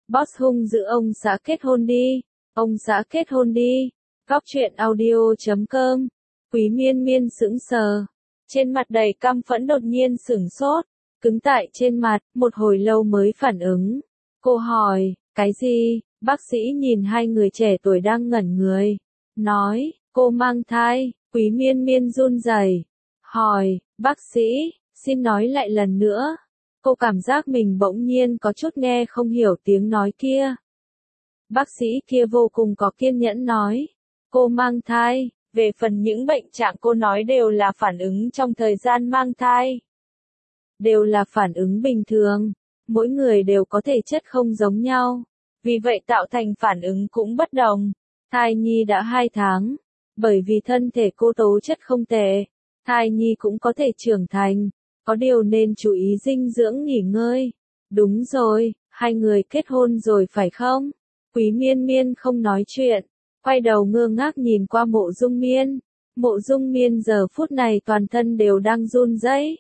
Boss hung dữ ông xã kết hôn đi. Ông xã kết hôn đi. Góc truyện audio.com. Quý Miên Miên sững sờ. Trên mặt đầy căm phẫn đột nhiên sửng sốt. Cứng tại trên mặt, một hồi lâu mới phản ứng. Cô hỏi, cái gì? Bác sĩ nhìn hai người trẻ tuổi đang ngẩn người. Nói, cô mang thai. Quý Miên Miên run rẩy. Hỏi, bác sĩ, xin nói lại lần nữa. Cô cảm giác mình bỗng nhiên có chút nghe không hiểu tiếng nói kia. Bác sĩ kia vô cùng có kiên nhẫn nói. Cô mang thai, về phần những bệnh trạng cô nói đều là phản ứng trong thời gian mang thai. Đều là phản ứng bình thường. Mỗi người đều có thể chất không giống nhau. Vì vậy tạo thành phản ứng cũng bất đồng. Thai nhi đã 2 tháng. Bởi vì thân thể cô tố chất không tệ. Thai nhi cũng có thể trưởng thành. Có điều nên chú ý dinh dưỡng nghỉ ngơi. Đúng rồi, hai người kết hôn rồi phải không? Quý Miên Miên không nói chuyện. Quay đầu ngơ ngác nhìn qua Mộ Dung Miên. Mộ Dung Miên giờ phút này toàn thân đều đang run rẩy.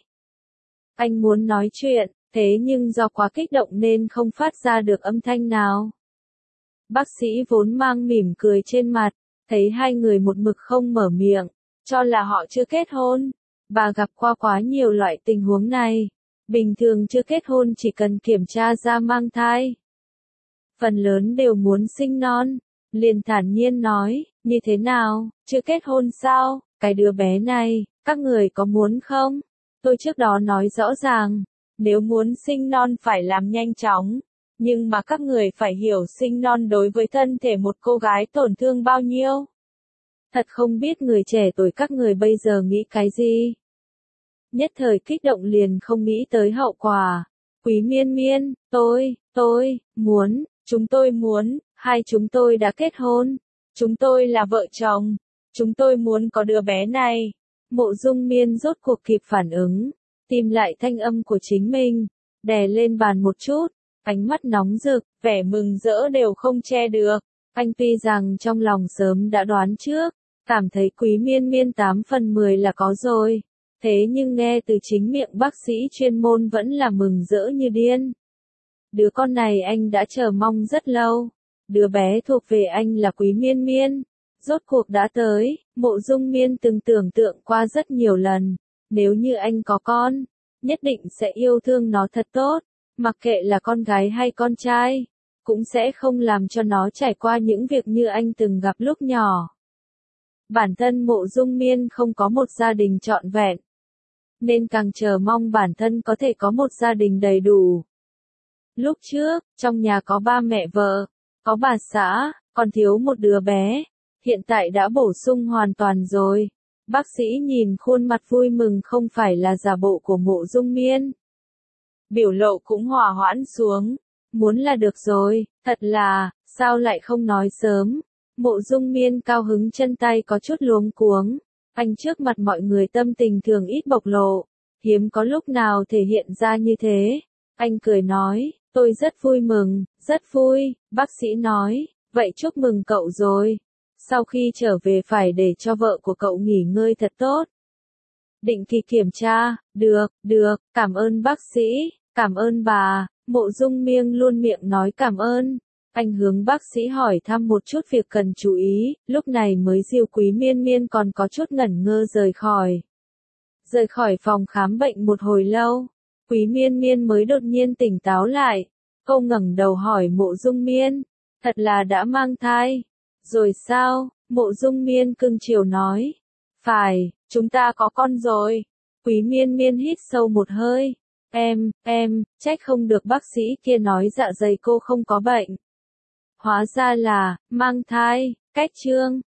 Anh muốn nói chuyện, thế nhưng do quá kích động nên không phát ra được âm thanh nào. Bác sĩ vốn mang mỉm cười trên mặt, thấy hai người một mực không mở miệng, cho là họ chưa kết hôn. Bà gặp qua quá nhiều loại tình huống này. Bình thường chưa kết hôn chỉ cần kiểm tra ra mang thai. Phần lớn đều muốn sinh non. Liền thản nhiên nói, như thế nào, chưa kết hôn sao, cái đứa bé này, các người có muốn không? Tôi trước đó nói rõ ràng, nếu muốn sinh non phải làm nhanh chóng. Nhưng mà các người phải hiểu sinh non đối với thân thể một cô gái tổn thương bao nhiêu. Thật không biết người trẻ tuổi các người bây giờ nghĩ cái gì. Nhất thời kích động liền không nghĩ tới hậu quả. Quý Miên Miên, tôi, muốn, chúng tôi muốn, hai chúng tôi đã kết hôn. Chúng tôi là vợ chồng. Chúng tôi muốn có đứa bé này. Mộ Dung Miên rốt cuộc kịp phản ứng. Tìm lại thanh âm của chính mình. Đè lên bàn một chút. Ánh mắt nóng rực, vẻ mừng rỡ đều không che được. Anh tuy rằng trong lòng sớm đã đoán trước. Cảm thấy Quý Miên Miên 8 phần 10 là có rồi. Thế nhưng nghe từ chính miệng bác sĩ chuyên môn vẫn là mừng rỡ như điên. Đứa con này anh đã chờ mong rất lâu. Đứa bé thuộc về anh là Quý Miên Miên. Rốt cuộc đã tới, Mộ Dung Miên từng tưởng tượng qua rất nhiều lần. Nếu như anh có con, nhất định sẽ yêu thương nó thật tốt. Mặc kệ là con gái hay con trai, cũng sẽ không làm cho nó trải qua những việc như anh từng gặp lúc nhỏ. Bản thân Mộ Dung Miên không có một gia đình trọn vẹn. Nên càng chờ mong bản thân có thể có một gia đình đầy đủ. Lúc trước, trong nhà có ba mẹ vợ, có bà xã, còn thiếu một đứa bé. Hiện tại đã bổ sung hoàn toàn rồi. Bác sĩ nhìn khuôn mặt vui mừng không phải là giả bộ của Mộ Dung Miên. Biểu lộ cũng hòa hoãn xuống. Muốn là được rồi, thật là, sao lại không nói sớm. Mộ Dung Miên cao hứng chân tay có chút luống cuống. Anh trước mặt mọi người tâm tình thường ít bộc lộ. Hiếm có lúc nào thể hiện ra như thế. Anh cười nói, tôi rất vui mừng, rất vui. Bác sĩ nói, vậy chúc mừng cậu rồi. Sau khi trở về phải để cho vợ của cậu nghỉ ngơi thật tốt. Định kỳ kiểm tra, được, cảm ơn bác sĩ, cảm ơn bà. Mộ Dung Miên luôn miệng nói cảm ơn. Anh hướng bác sĩ hỏi thăm một chút việc cần chú ý, lúc này mới dìu Quý Miên Miên còn có chút ngẩn ngơ rời khỏi. Rời khỏi phòng khám bệnh một hồi lâu, Quý Miên Miên mới đột nhiên tỉnh táo lại. Cô ngẩng đầu hỏi Mộ Dung Miên, thật là đã mang thai? Rồi sao? Mộ Dung Miên cưng chiều nói. Phải, chúng ta có con rồi. Quý Miên Miên hít sâu một hơi. Trách không được bác sĩ kia nói dạ dày cô không có bệnh. Hóa ra là, mang thai, cách chương.